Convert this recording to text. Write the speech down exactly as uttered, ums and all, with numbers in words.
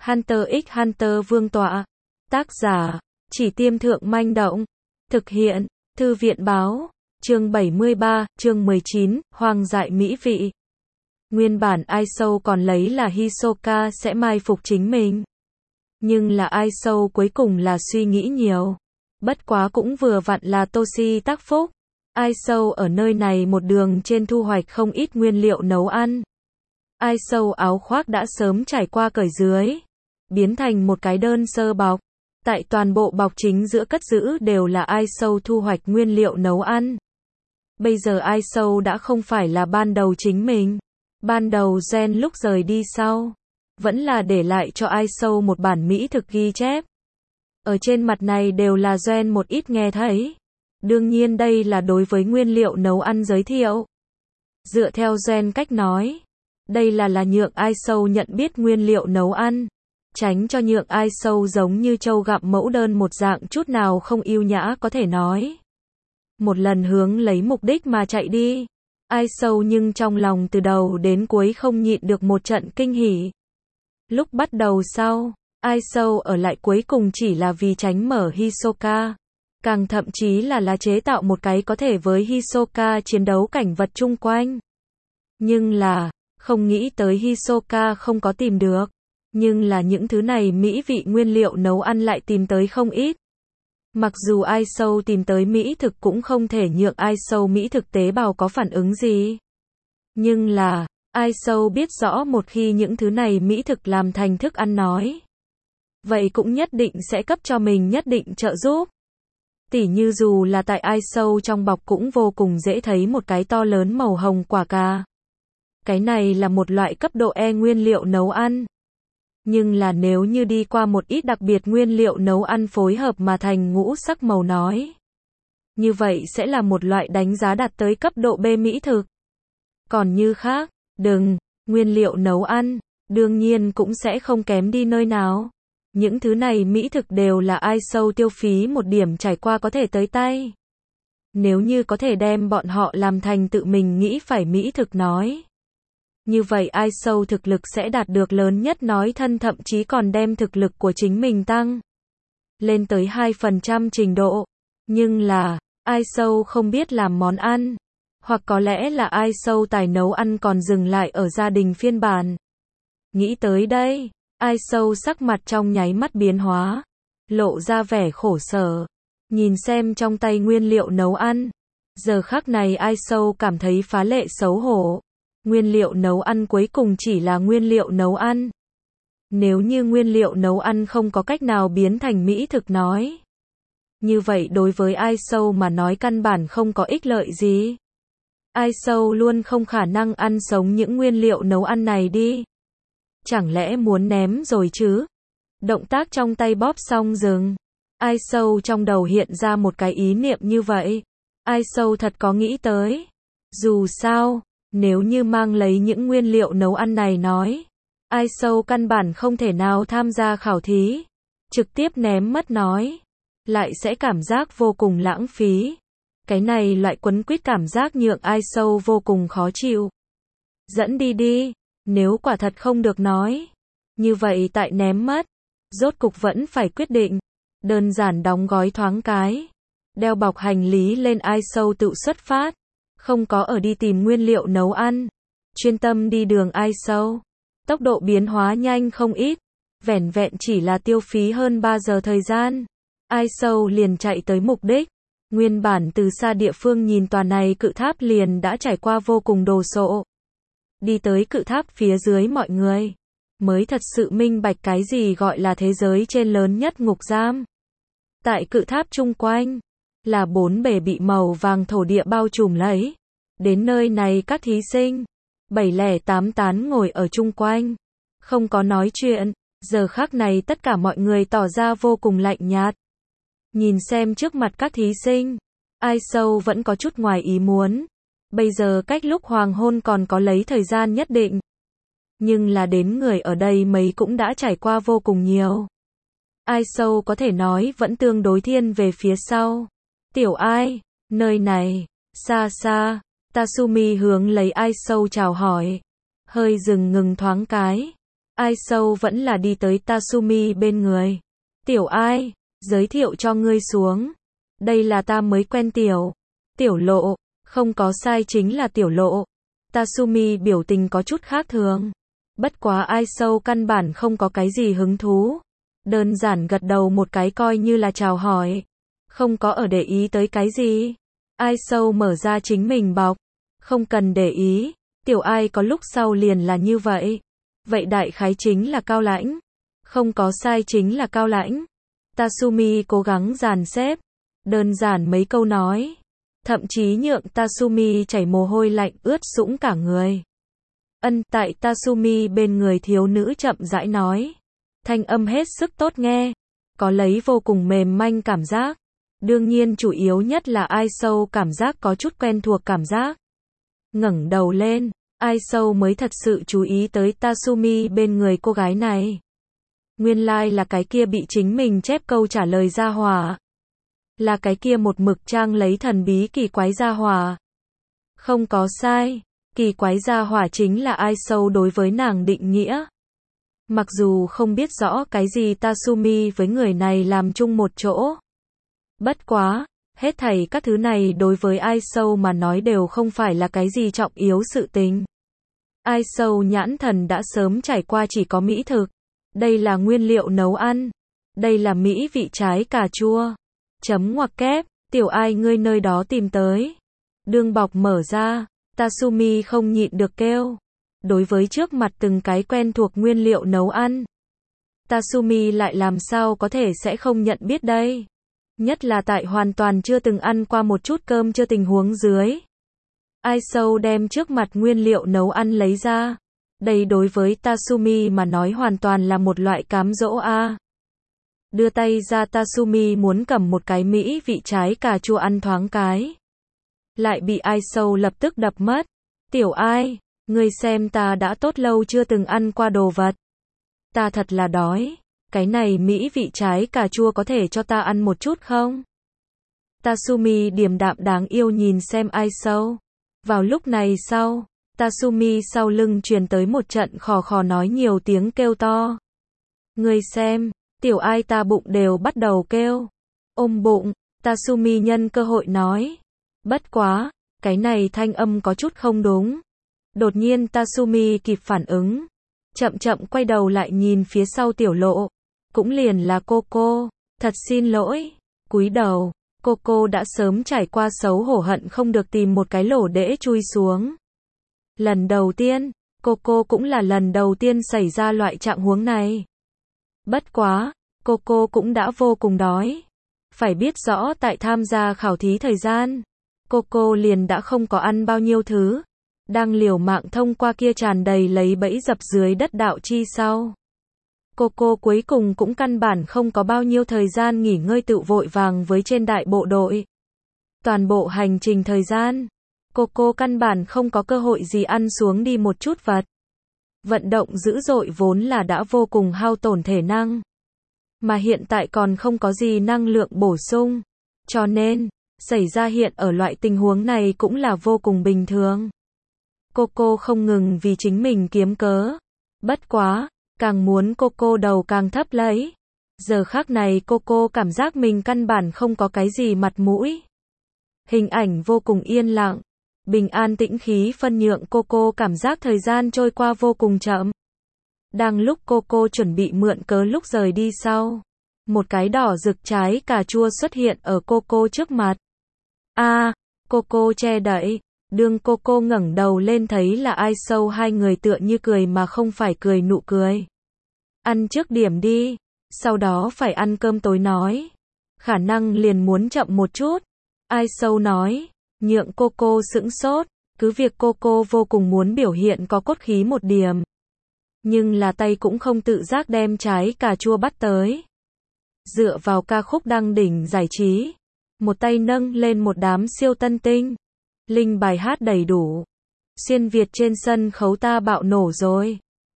Hunter x Hunter vương tọa. Tác giả, Chỉ Tiêm Thượng Manh Động. Thực hiện, Thư viện Báo. Chương bảy mươi ba, chương mười chín, hoang dại mỹ vị. Nguyên bản Aisou còn lấy là Hisoka sẽ mai phục chính mình. Nhưng là Aisou cuối cùng là suy nghĩ nhiều. Bất quá cũng vừa vặn là Toshi tác phúc. Aisou ở nơi này một đường trên thu hoạch không ít nguyên liệu nấu ăn. Aisou áo khoác đã sớm trải qua cởi dưới, biến thành một cái đơn sơ bọc. Tại toàn bộ bọc chính giữa cất giữ đều là Aisou thu hoạch nguyên liệu nấu ăn. Bây giờ Aisou đã không phải là ban đầu chính mình. Ban đầu Gen lúc rời đi sau, vẫn là để lại cho Aisou một bản mỹ thực ghi chép. Ở trên mặt này đều là Gen một ít nghe thấy. Đương nhiên đây là đối với nguyên liệu nấu ăn giới thiệu. Dựa theo Gen cách nói, đây là là nhượng Aisou nhận biết nguyên liệu nấu ăn, tránh cho nhượng Aisou giống như trâu gặm mẫu đơn một dạng chút nào không yêu nhã có thể nói. Một lần hướng lấy mục đích mà chạy đi. Aisou nhưng trong lòng từ đầu đến cuối không nhịn được một trận kinh hỉ. Lúc bắt đầu sau, Aisou ở lại cuối cùng chỉ là vì tránh mở Hisoka. Càng thậm chí là là chế tạo một cái có thể với Hisoka chiến đấu cảnh vật chung quanh. Nhưng là, không nghĩ tới Hisoka không có tìm được. Nhưng là những thứ này mỹ vị nguyên liệu nấu ăn lại tìm tới không ít. Mặc dù Aisou tìm tới mỹ thực cũng không thể nhượng Aisou mỹ thực tế bào có phản ứng gì. Nhưng là, Aisou biết rõ một khi những thứ này mỹ thực làm thành thức ăn nói, vậy cũng nhất định sẽ cấp cho mình nhất định trợ giúp. Tỉ như dù là tại Aisou trong bọc cũng vô cùng dễ thấy một cái to lớn màu hồng quả cà. Cái này là một loại cấp độ E nguyên liệu nấu ăn. Nhưng là nếu như đi qua một ít đặc biệt nguyên liệu nấu ăn phối hợp mà thành ngũ sắc màu nói, như vậy sẽ là một loại đánh giá đạt tới cấp độ B mỹ thực. Còn như khác, đừng, nguyên liệu nấu ăn, đương nhiên cũng sẽ không kém đi nơi nào. Những thứ này mỹ thực đều là Aisou tiêu phí một điểm trải qua có thể tới tay. Nếu như có thể đem bọn họ làm thành tự mình nghĩ phải mỹ thực nói, như vậy Aisou thực lực sẽ đạt được lớn nhất nói thân, thậm chí còn đem thực lực của chính mình tăng lên tới hai phần trăm trình độ. Nhưng là, Aisou không biết làm món ăn. Hoặc có lẽ là Aisou tài nấu ăn còn dừng lại ở gia đình phiên bản. Nghĩ tới đây, Aisou sắc mặt trong nháy mắt biến hóa, lộ ra vẻ khổ sở. Nhìn xem trong tay nguyên liệu nấu ăn, giờ khắc này Aisou cảm thấy phá lệ xấu hổ. Nguyên liệu nấu ăn cuối cùng chỉ là nguyên liệu nấu ăn. Nếu như nguyên liệu nấu ăn không có cách nào biến thành mỹ thực nói, như vậy đối với Aisou mà nói căn bản không có ích lợi gì. Aisou luôn không khả năng ăn sống những nguyên liệu nấu ăn này đi. Chẳng lẽ muốn ném rồi chứ? Động tác trong tay bóp xong dừng. Aisou trong đầu hiện ra một cái ý niệm như vậy. Aisou thật có nghĩ tới. Dù sao, nếu như mang lấy những nguyên liệu nấu ăn này nói, Aisou căn bản không thể nào tham gia khảo thí. Trực tiếp ném mất nói, lại sẽ cảm giác vô cùng lãng phí. Cái này loại quấn quýt cảm giác nhượng Aisou vô cùng khó chịu. Dẫn đi đi, nếu quả thật không được nói, như vậy tại ném mất, rốt cục vẫn phải quyết định. Đơn giản đóng gói thoáng cái, đeo bọc hành lý lên Aisou tự xuất phát. Không có ở đi tìm nguyên liệu nấu ăn, chuyên tâm đi đường Aisou. Tốc độ biến hóa nhanh không ít, vẻn vẹn chỉ là tiêu phí hơn ba giờ thời gian, Aisou liền chạy tới mục đích. Nguyên bản từ xa địa phương nhìn tòa này cự tháp liền đã trải qua vô cùng đồ sộ. Đi tới cự tháp phía dưới mọi người mới thật sự minh bạch cái gì gọi là thế giới trên lớn nhất ngục giam. Tại cự tháp chung quanh là bốn bể bị màu vàng thổ địa bao trùm lấy. Đến nơi này các thí sinh bảy lẻ tám tán ngồi ở chung quanh, không có nói chuyện. Giờ khắc này tất cả mọi người tỏ ra vô cùng lạnh nhạt. Nhìn xem trước mặt các thí sinh, Aisou vẫn có chút ngoài ý muốn. Bây giờ cách lúc hoàng hôn còn có lấy thời gian nhất định. Nhưng là đến người ở đây mấy cũng đã trải qua vô cùng nhiều. Aisou có thể nói vẫn tương đối thiên về phía sau. Tiểu Ai, nơi này, xa xa, Tatsumi hướng lấy Aisou chào hỏi. Hơi dừng ngừng thoáng cái. Ai Sâu vẫn là đi tới Tasumi bên người. Tiểu Ai, giới thiệu cho ngươi xuống. Đây là ta mới quen tiểu. Tiểu Lộ, không có sai chính là Tiểu Lộ. Tasumi biểu tình có chút khác thường. Bất quá Ai Sâu căn bản không có cái gì hứng thú. Đơn giản gật đầu một cái coi như là chào hỏi. Không có ở để ý tới cái gì. Ai Sâu mở ra chính mình bọc. Không cần để ý. Tiểu Ai có lúc sau liền là như vậy. Vậy đại khái chính là cao lãnh. Không có sai chính là cao lãnh. Tasumi cố gắng dàn xếp. Đơn giản mấy câu nói. Thậm chí nhượng Tasumi chảy mồ hôi lạnh ướt sũng cả người. Ân tại Tasumi bên người thiếu nữ chậm rãi nói. Thanh âm hết sức tốt nghe. Có lấy vô cùng mềm manh cảm giác. Đương nhiên chủ yếu nhất là Ai Sâu cảm giác có chút quen thuộc cảm giác. Ngẩng đầu lên. Ai Sâu mới thật sự chú ý tới Tasumi bên người cô gái này. Nguyên lai like là cái kia bị chính mình chép câu trả lời gia hỏa. Là cái kia một mực trang lấy thần bí kỳ quái gia hỏa. Không có sai. Kỳ quái gia hỏa chính là Ai Sâu đối với nàng định nghĩa. Mặc dù không biết rõ cái gì Tasumi với người này làm chung một chỗ. Bất quá, hết thảy các thứ này đối với Ai Sâu mà nói đều không phải là cái gì trọng yếu sự tình. Ai Sâu nhãn thần đã sớm trải qua chỉ có mỹ thực. Đây là nguyên liệu nấu ăn. Đây là mỹ vị trái cà chua. Chấm ngoặc kép, Tiểu Ai ngươi nơi đó tìm tới. Đương bọc mở ra, Tasumi không nhịn được kêu. Đối với trước mặt từng cái quen thuộc nguyên liệu nấu ăn. Tasumi lại làm sao có thể sẽ không nhận biết đây. Nhất là tại hoàn toàn chưa từng ăn qua một chút cơm chưa tình huống dưới. Ai Sâu đem trước mặt nguyên liệu nấu ăn lấy ra. Đây đối với Tasumi mà nói hoàn toàn là một loại cám dỗ a. Đưa tay ra Tasumi muốn cầm một cái mỹ vị trái cà chua ăn thoáng cái. Lại bị Ai Sâu lập tức đập mất. Tiểu Ai, ngươi xem ta đã tốt lâu chưa từng ăn qua đồ vật. Ta thật là đói. Cái này mỹ vị trái cà chua có thể cho ta ăn một chút không? Tasumi điềm đạm đáng yêu nhìn xem Ai Sâu. Vào lúc này sau, Tasumi sau lưng truyền tới một trận khò khò nói nhiều tiếng kêu to. Ngươi xem, Tiểu Ai ta bụng đều bắt đầu kêu. Ôm bụng, Tasumi nhân cơ hội nói. Bất quá, cái này thanh âm có chút không đúng. Đột nhiên Tasumi kịp phản ứng. Chậm chậm quay đầu lại nhìn phía sau Tiểu Lộ. Cũng liền là Coco. Thật xin lỗi. Cúi đầu, Coco đã sớm trải qua xấu hổ hận không được tìm một cái lỗ đễ chui xuống. Lần đầu tiên, Coco cũng là lần đầu tiên xảy ra loại trạng huống này. Bất quá, Coco cũng đã vô cùng đói. Phải biết rõ tại tham gia khảo thí thời gian, Coco liền đã không có ăn bao nhiêu thứ. Đang liều mạng thông qua kia tràn đầy lấy bẫy dập dưới đất đạo chi sau. Coco cuối cùng cũng căn bản không có bao nhiêu thời gian nghỉ ngơi tự vội vàng với trên đại bộ đội. Toàn bộ hành trình thời gian, Coco căn bản không có cơ hội gì ăn xuống đi một chút vật. Vận động dữ dội vốn là đã vô cùng hao tổn thể năng. Mà hiện tại còn không có gì năng lượng bổ sung. Cho nên, xảy ra hiện ở loại tình huống này cũng là vô cùng bình thường. Coco không ngừng vì chính mình kiếm cớ. Bất quá, càng muốn Coco đầu càng thấp lấy. Giờ khắc này Coco cảm giác mình căn bản không có cái gì mặt mũi. Hình ảnh vô cùng yên lặng. Bình an tĩnh khí phân nhượng Coco cảm giác thời gian trôi qua vô cùng chậm. Đang lúc Coco chuẩn bị mượn cớ lúc rời đi sau. Một cái đỏ rực trái cà chua xuất hiện ở Coco trước mặt. A, à, Coco che đậy. Đương Coco ngẩng đầu lên thấy là Ai Sâu hai người tựa như cười mà không phải cười nụ cười. Ăn trước điểm đi, sau đó phải ăn cơm tối nói. Khả năng liền muốn chậm một chút. Ai Sâu nói, nhượng Coco sững sốt, cứ việc Coco vô cùng muốn biểu hiện có cốt khí một điểm. Nhưng là tay cũng không tự giác đem trái cà chua bắt tới. Dựa vào ca khúc đăng đỉnh giải trí, một tay nâng lên một đám siêu tân tinh. Linh bài hát đầy đủ. Xuyên Việt trên sân khấu ta bạo nổ rồi.